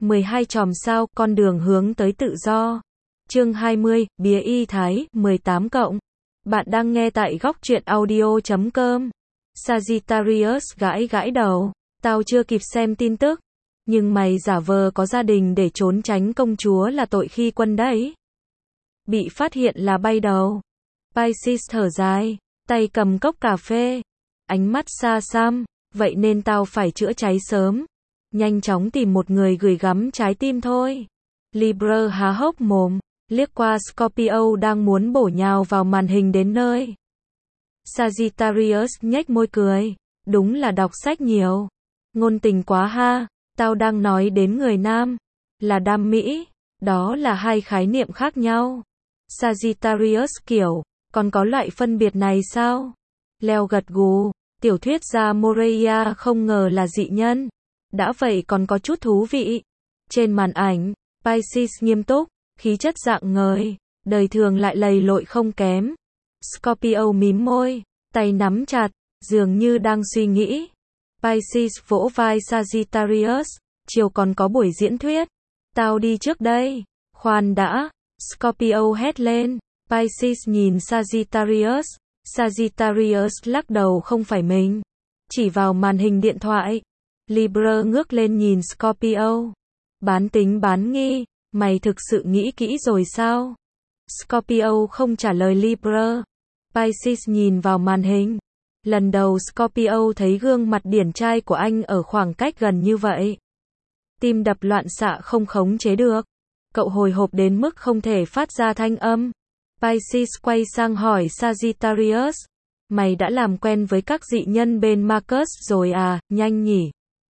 12 chòm sao, con đường hướng tới tự do. Chương 20, Bía Y Thái, 18 cộng. Bạn đang nghe tại góc truyện audio.com. Sagittarius gãi gãi đầu. Tao chưa kịp xem tin tức. Nhưng mày giả vờ có gia đình để trốn tránh công chúa là tội khi quân đấy. Bị phát hiện là bay đầu. Pisces thở dài, tay cầm cốc cà phê. Ánh mắt xa xăm, vậy nên tao phải chữa cháy sớm. Nhanh chóng tìm một người gửi gắm trái tim thôi. Libra há hốc mồm, liếc qua Scorpio đang muốn bổ nhào vào màn hình đến nơi. Sagittarius nhếch môi cười, đúng là đọc sách nhiều. Ngôn tình quá ha, tao đang nói đến người nam, là đam mỹ, đó là hai khái niệm khác nhau. Sagittarius kiểu, còn có loại phân biệt này sao? Leo gật gù, tiểu thuyết gia Moreia không ngờ là dị nhân. Đã vậy còn có chút thú vị. Trên màn ảnh, Pisces nghiêm túc, khí chất rạng ngời, đời thường lại lầy lội không kém. Scorpio mím môi, tay nắm chặt, dường như đang suy nghĩ. Pisces vỗ vai Sagittarius, chiều còn có buổi diễn thuyết. Tao đi trước đây. Khoan đã. Scorpio hét lên. Pisces nhìn Sagittarius. Sagittarius lắc đầu không phải mình. Chỉ vào màn hình điện thoại. Libra ngước lên nhìn Scorpio. Bán tính bán nghi, mày thực sự nghĩ kỹ rồi sao? Scorpio không trả lời Libra. Pisces nhìn vào màn hình. Lần đầu Scorpio thấy gương mặt điển trai của anh ở khoảng cách gần như vậy. Tim đập loạn xạ không khống chế được. Cậu hồi hộp đến mức không thể phát ra thanh âm. Pisces quay sang hỏi Sagittarius. Mày đã làm quen với các dị nhân bên Marcus rồi à, nhanh nhỉ?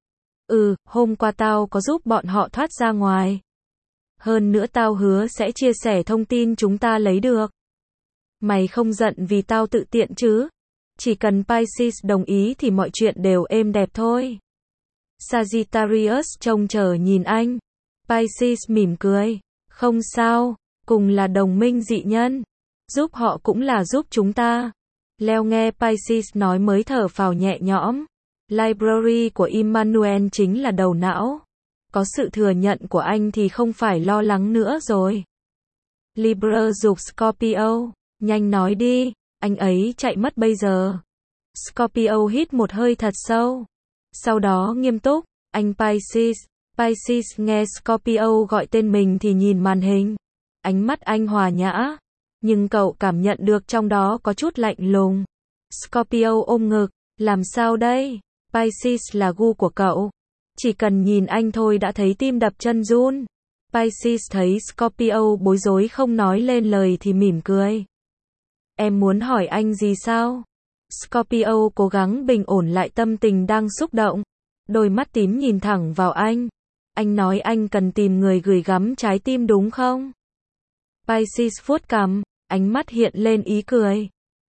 Hôm qua tao có giúp bọn họ thoát ra ngoài. Hơn nữa tao hứa sẽ chia sẻ thông tin chúng ta lấy được. Mày không giận vì tao tự tiện chứ? Chỉ cần Pisces đồng ý thì mọi chuyện đều êm đẹp thôi. Sagittarius trông chờ nhìn anh. Pisces mỉm cười. Không sao, cùng là đồng minh dị nhân. Giúp họ cũng là giúp chúng ta. Leo nghe Pisces nói mới thở phào nhẹ nhõm. Library của Emmanuel chính là đầu não. Có sự thừa nhận của anh thì không phải lo lắng nữa rồi. Libra giục Scorpio. Nhanh nói đi, anh ấy chạy mất bây giờ. Scorpio hít một hơi thật sâu. Sau đó nghiêm túc, anh Pisces. Pisces nghe Scorpio gọi tên mình thì nhìn màn hình. Ánh mắt anh hòa nhã. Nhưng cậu cảm nhận được trong đó có chút lạnh lùng. Scorpio ôm ngực. Làm sao đây? Pisces là gu của cậu. Chỉ cần nhìn anh thôi đã thấy tim đập chân run. Pisces thấy Scorpio bối rối không nói lên lời thì mỉm cười. Em muốn hỏi anh gì sao? Scorpio cố gắng bình ổn lại tâm tình đang xúc động. Đôi mắt tím nhìn thẳng vào anh. Anh nói anh cần tìm người gửi gắm trái tim đúng không? Pisces vuốt cằm, ánh mắt hiện lên ý cười.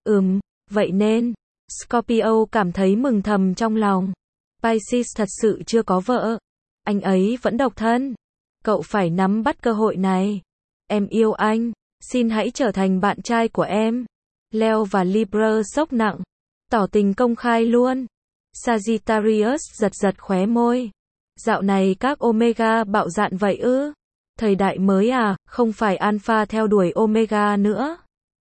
Vậy nên, Scorpio cảm thấy mừng thầm trong lòng. Pisces thật sự chưa có vợ. Anh ấy vẫn độc thân. Cậu phải nắm bắt cơ hội này. Em yêu anh. Xin hãy trở thành bạn trai của em. Leo và Libra sốc nặng. Tỏ tình công khai luôn. Sagittarius giật giật khóe môi. Dạo này các Omega bạo dạn vậy ư? Thời đại mới à, không phải Alpha theo đuổi Omega nữa.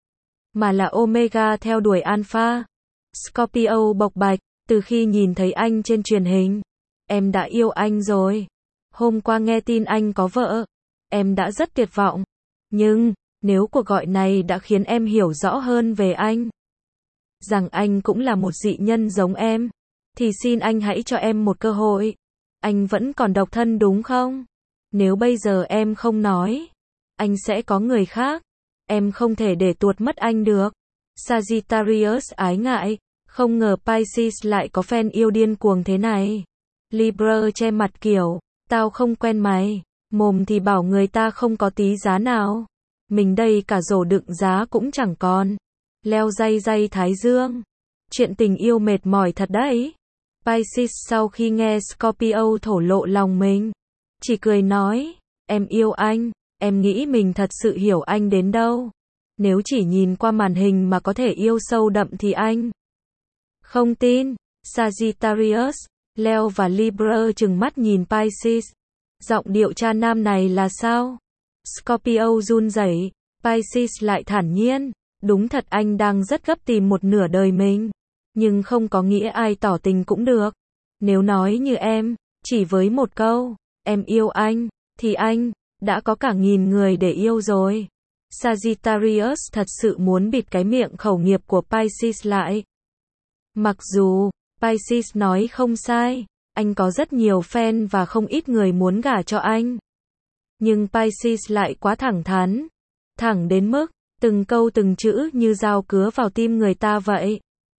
Mà là Omega theo đuổi Alpha. Scorpio bộc bạch, từ khi nhìn thấy anh trên truyền hình. Em đã yêu anh rồi. Hôm qua nghe tin anh có vợ. Em đã rất tuyệt vọng. Nhưng, nếu cuộc gọi này đã khiến em hiểu rõ hơn về anh. Rằng anh cũng là một dị nhân giống em. Thì xin anh hãy cho em một cơ hội. Anh vẫn còn độc thân đúng không? Nếu bây giờ em không nói, anh sẽ có người khác. Em không thể để tuột mất anh được. Sagittarius ái ngại. Không ngờ Pisces lại có fan yêu điên cuồng thế này. Libra che mặt kiểu, tao không quen mày. Mồm thì bảo người ta không có tí giá nào. Mình đây cả rổ đựng giá cũng chẳng còn. Leo day day thái dương. Chuyện tình yêu mệt mỏi thật đấy. Pisces sau khi nghe Scorpio thổ lộ lòng mình, chỉ cười nói, em yêu anh, em nghĩ mình thật sự hiểu anh đến đâu. Nếu chỉ nhìn qua màn hình mà có thể yêu sâu đậm thì anh không tin. Sagittarius, Leo và Libra trừng mắt nhìn Pisces. Giọng điệu cha nam này là sao? Scorpio run rẩy, Pisces lại thản nhiên. Đúng thật anh đang rất gấp tìm một nửa đời mình. Nhưng không có nghĩa ai tỏ tình cũng được. Nếu nói như em, chỉ với một câu, em yêu anh, thì anh đã có cả nghìn người để yêu rồi. Sagittarius thật sự muốn bịt cái miệng khẩu nghiệp của Pisces lại. Mặc dù, Pisces nói không sai, anh có rất nhiều fan và không ít người muốn gả cho anh. Nhưng Pisces lại quá thẳng thắn. Thẳng đến mức, từng câu từng chữ như dao cứa vào tim người ta vậy.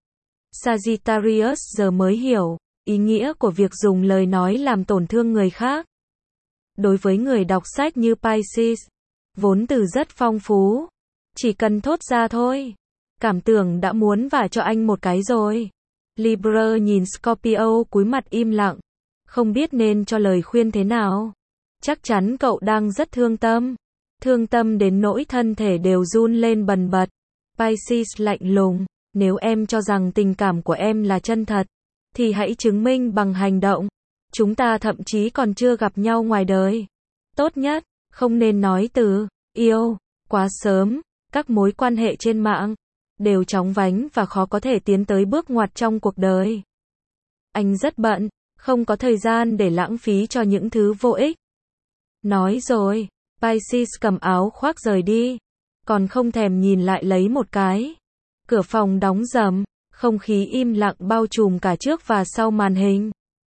Sagittarius giờ mới hiểu ý nghĩa của việc dùng lời nói làm tổn thương người khác. Đối với người đọc sách như Pisces, vốn từ rất phong phú, chỉ cần thốt ra thôi, cảm tưởng đã muốn vả cho anh một cái rồi. Libra nhìn Scorpio cúi mặt im lặng, không biết nên cho lời khuyên thế nào. Chắc chắn cậu đang rất thương tâm đến nỗi thân thể đều run lên bần bật. Pisces lạnh lùng, nếu em cho rằng tình cảm của em là chân thật, thì hãy chứng minh bằng hành động. Chúng ta thậm chí còn chưa gặp nhau ngoài đời. Tốt nhất, không nên nói từ yêu quá sớm. Các mối quan hệ trên mạng đều chóng vánh và khó có thể tiến tới bước ngoặt trong cuộc đời. Anh rất bận, không có thời gian để lãng phí cho những thứ vô ích. Nói rồi, Pisces cầm áo khoác rời đi, còn không thèm nhìn lại lấy một cái. Cửa phòng đóng rầm, không khí im lặng bao trùm cả trước và sau màn hình.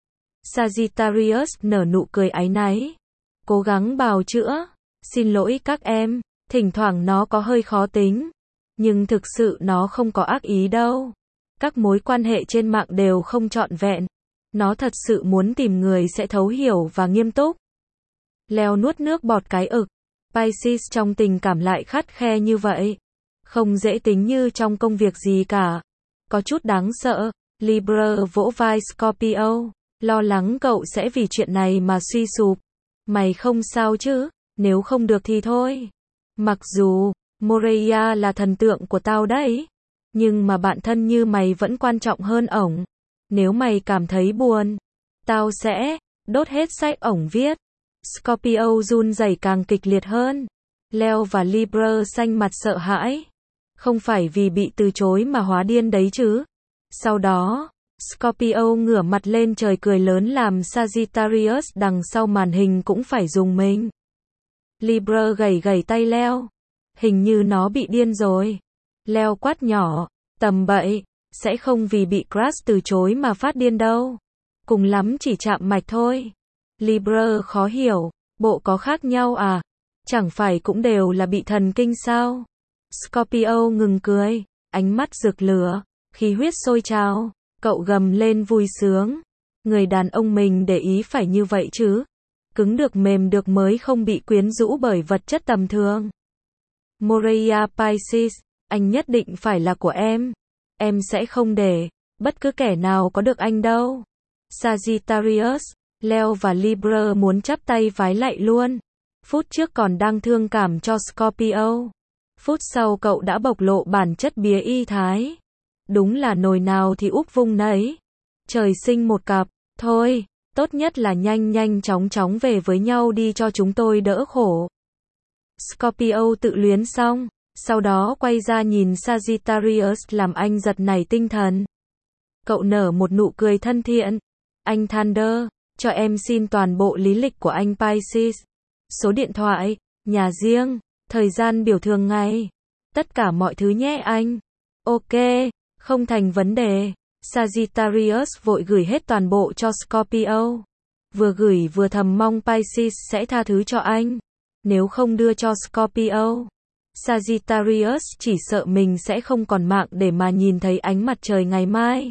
Sagittarius nở nụ cười áy náy, cố gắng bào chữa, xin lỗi các em, thỉnh thoảng nó có hơi khó tính, nhưng thực sự nó không có ác ý đâu. Các mối quan hệ trên mạng đều không trọn vẹn, nó thật sự muốn tìm người sẽ thấu hiểu và nghiêm túc. Leo nuốt nước bọt cái ực, Pisces trong tình cảm lại khắt khe như vậy, không dễ tính như trong công việc gì cả. Có chút đáng sợ. Libra vỗ vai Scorpio, lo lắng cậu sẽ vì chuyện này mà suy sụp. Mày không sao chứ, nếu không được thì thôi. Mặc dù, Moreia là thần tượng của tao đấy, nhưng mà bạn thân như mày vẫn quan trọng hơn ổng. Nếu mày cảm thấy buồn, tao sẽ đốt hết sách ổng viết. Scorpio run rẩy càng kịch liệt hơn. Leo và Libra xanh mặt sợ hãi. Không phải vì bị từ chối mà hóa điên đấy chứ. Sau đó, Scorpio ngửa mặt lên trời cười lớn làm Sagittarius đằng sau màn hình cũng phải rùng mình. Libra gẩy gẩy tay Leo. Hình như nó bị điên rồi. Leo quát nhỏ, tầm bậy, sẽ không vì bị crush từ chối mà phát điên đâu. Cùng lắm chỉ chạm mạch thôi. Libra khó hiểu, bộ có khác nhau à? Chẳng phải cũng đều là bị thần kinh sao? Scorpio ngừng cười, ánh mắt rực lửa, khí huyết sôi trào, cậu gầm lên vui sướng. Người đàn ông mình để ý phải như vậy chứ. Cứng được mềm được mới không bị quyến rũ bởi vật chất tầm thường. Moreia Pisces, anh nhất định phải là của em. Em sẽ không để bất cứ kẻ nào có được anh đâu. Sagittarius, Leo và Libra muốn chắp tay vái lạy luôn. Phút trước còn đang thương cảm cho Scorpio. Phút sau cậu đã bộc lộ bản chất bía y thái. Đúng là nồi nào thì úp vung nấy. Trời sinh một cặp. Thôi, tốt nhất là nhanh chóng về với nhau đi cho chúng tôi đỡ khổ. Scorpio tự luyến xong, sau đó quay ra nhìn Sagittarius làm anh giật nảy tinh thần. Cậu nở một nụ cười thân thiện. Anh Thunder, cho em xin toàn bộ lý lịch của anh Pisces. Số điện thoại, nhà riêng, thời gian biểu thường ngày. Tất cả mọi thứ nhé anh. Ok, không thành vấn đề. Sagittarius vội gửi hết toàn bộ cho Scorpio. Vừa gửi vừa thầm mong Pisces sẽ tha thứ cho anh. Nếu không đưa cho Scorpio, Sagittarius chỉ sợ mình sẽ không còn mạng để mà nhìn thấy ánh mặt trời ngày mai.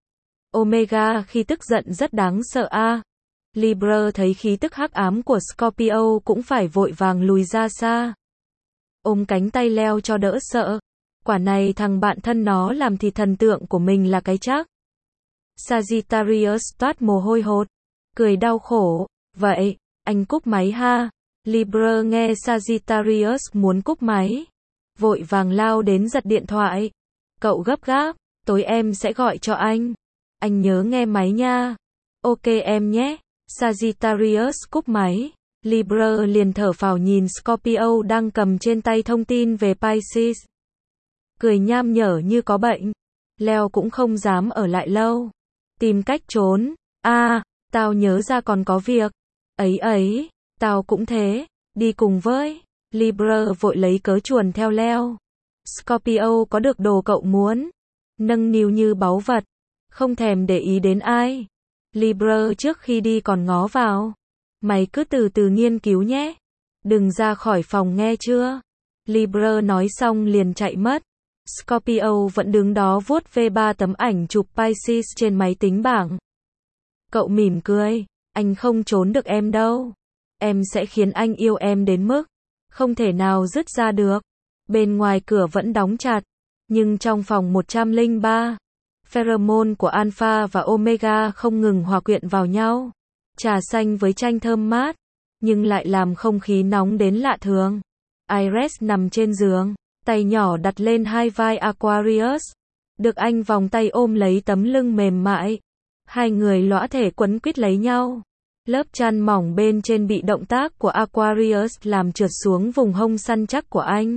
Omega khi tức giận rất đáng sợ a. Libra thấy khí tức hắc ám của Scorpio cũng phải vội vàng lùi ra xa. Ôm cánh tay Leo cho đỡ sợ. Quả này thằng bạn thân nó làm thì thần tượng của mình là cái chắc. Sagittarius toát mồ hôi hột, cười đau khổ. Vậy, anh cúp máy ha. Libra nghe Sagittarius muốn cúp máy, vội vàng lao đến giật điện thoại. Cậu gấp gáp, tối em sẽ gọi cho anh. Anh nhớ nghe máy nha. Ok em nhé. Sagittarius cúp máy. Libra liền thở phào nhìn Scorpio đang cầm trên tay thông tin về Pisces. Cười nham nhở như có bệnh. Leo cũng không dám ở lại lâu. Tìm cách trốn. Tao nhớ ra còn có việc. Ấy, tao cũng thế. Đi cùng với. Libra vội lấy cớ chuồn theo Leo. Scorpio có được đồ cậu muốn. Nâng niu như báu vật. Không thèm để ý đến ai. Libra trước khi đi còn ngó vào. Mày cứ từ từ nghiên cứu nhé. Đừng ra khỏi phòng nghe chưa? Libra nói xong liền chạy mất. Scorpio vẫn đứng đó vuốt ve 3 tấm ảnh chụp Pisces trên máy tính bảng. Cậu mỉm cười. Anh không trốn được em đâu. Em sẽ khiến anh yêu em đến mức không thể nào dứt ra được. Bên ngoài cửa vẫn đóng chặt. Nhưng trong phòng 103, pheromone của Alpha và Omega không ngừng hòa quyện vào nhau. Trà xanh với chanh thơm mát, nhưng lại làm không khí nóng đến lạ thường. Iris nằm trên giường, tay nhỏ đặt lên hai vai Aquarius. Được anh vòng tay ôm lấy tấm lưng mềm mại. Hai người lõa thể quấn quýt lấy nhau. Lớp chăn mỏng bên trên bị động tác của Aquarius làm trượt xuống vùng hông săn chắc của anh.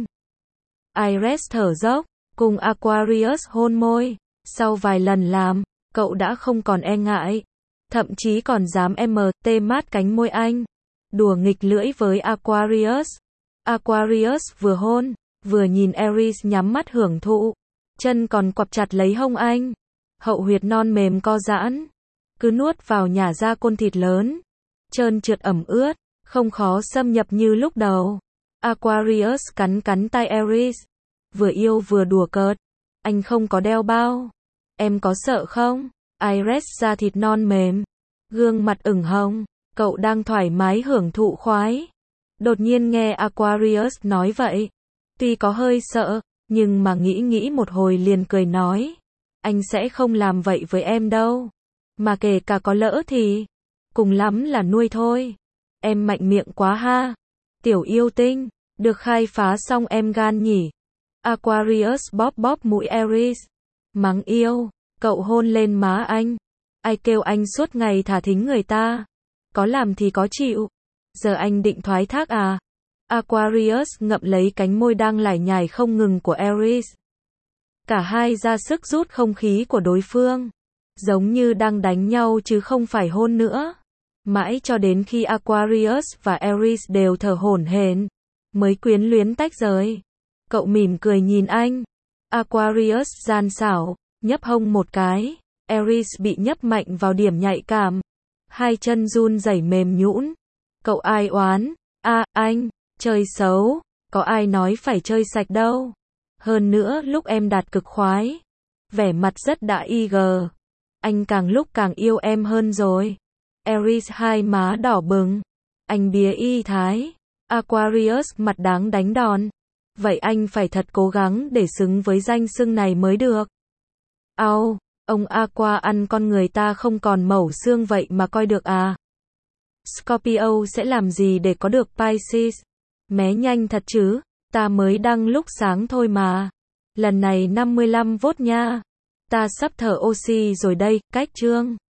Iris thở dốc, cùng Aquarius hôn môi. Sau vài lần làm, cậu đã không còn e ngại. Thậm chí còn dám tê mát cánh môi anh. Đùa nghịch lưỡi với Aquarius. Aquarius vừa hôn, vừa nhìn Aries nhắm mắt hưởng thụ. Chân còn quặp chặt lấy hông anh. Hậu huyệt non mềm co giãn. Cứ nuốt vào nhả ra côn thịt lớn. Trơn trượt ẩm ướt, không khó xâm nhập như lúc đầu. Aquarius cắn tay Aries. Vừa yêu vừa đùa cợt. Anh không có đeo bao. Em có sợ không? Iris da thịt non mềm. Gương mặt ửng hồng. Cậu đang thoải mái hưởng thụ khoái. Đột nhiên nghe Aquarius nói vậy. Tuy có hơi sợ, nhưng mà nghĩ một hồi liền cười nói. Anh sẽ không làm vậy với em đâu. Mà kể cả có lỡ thì, cùng lắm là nuôi thôi. Em mạnh miệng quá ha. Tiểu yêu tinh, được khai phá xong em gan nhỉ. Aquarius bóp mũi Aries. Mắng yêu, cậu hôn lên má anh. Ai kêu anh suốt ngày thả thính người ta. Có làm thì có chịu. Giờ anh định thoái thác à? Aquarius ngậm lấy cánh môi đang lải nhải không ngừng của Aries. Cả hai ra sức rút không khí của đối phương. Giống như đang đánh nhau chứ không phải hôn nữa. Mãi cho đến khi Aquarius và Aries đều thở hổn hển, mới quyến luyến tách rời. Cậu mỉm cười nhìn anh. Aquarius gian xảo, nhấp hông một cái. Aries bị nhấp mạnh vào điểm nhạy cảm. Hai chân run rẩy mềm nhũn. Cậu ai oán? Anh, chơi xấu. Có ai nói phải chơi sạch đâu. Hơn nữa lúc em đạt cực khoái. Vẻ mặt rất đã IG. Anh càng lúc càng yêu em hơn rồi. Aries hai má đỏ bừng. Anh bía y thái. Aquarius mặt đáng đánh đòn. Vậy anh phải thật cố gắng để xứng với danh xưng này mới được. Ông Aqua ăn con người ta không còn mẩu xương vậy mà coi được à? Scorpio sẽ làm gì để có được Pisces? Mé nhanh thật chứ, ta mới đăng lúc sáng thôi mà. Lần này 55 vote nha. Ta sắp thở oxy rồi đây, cách chương.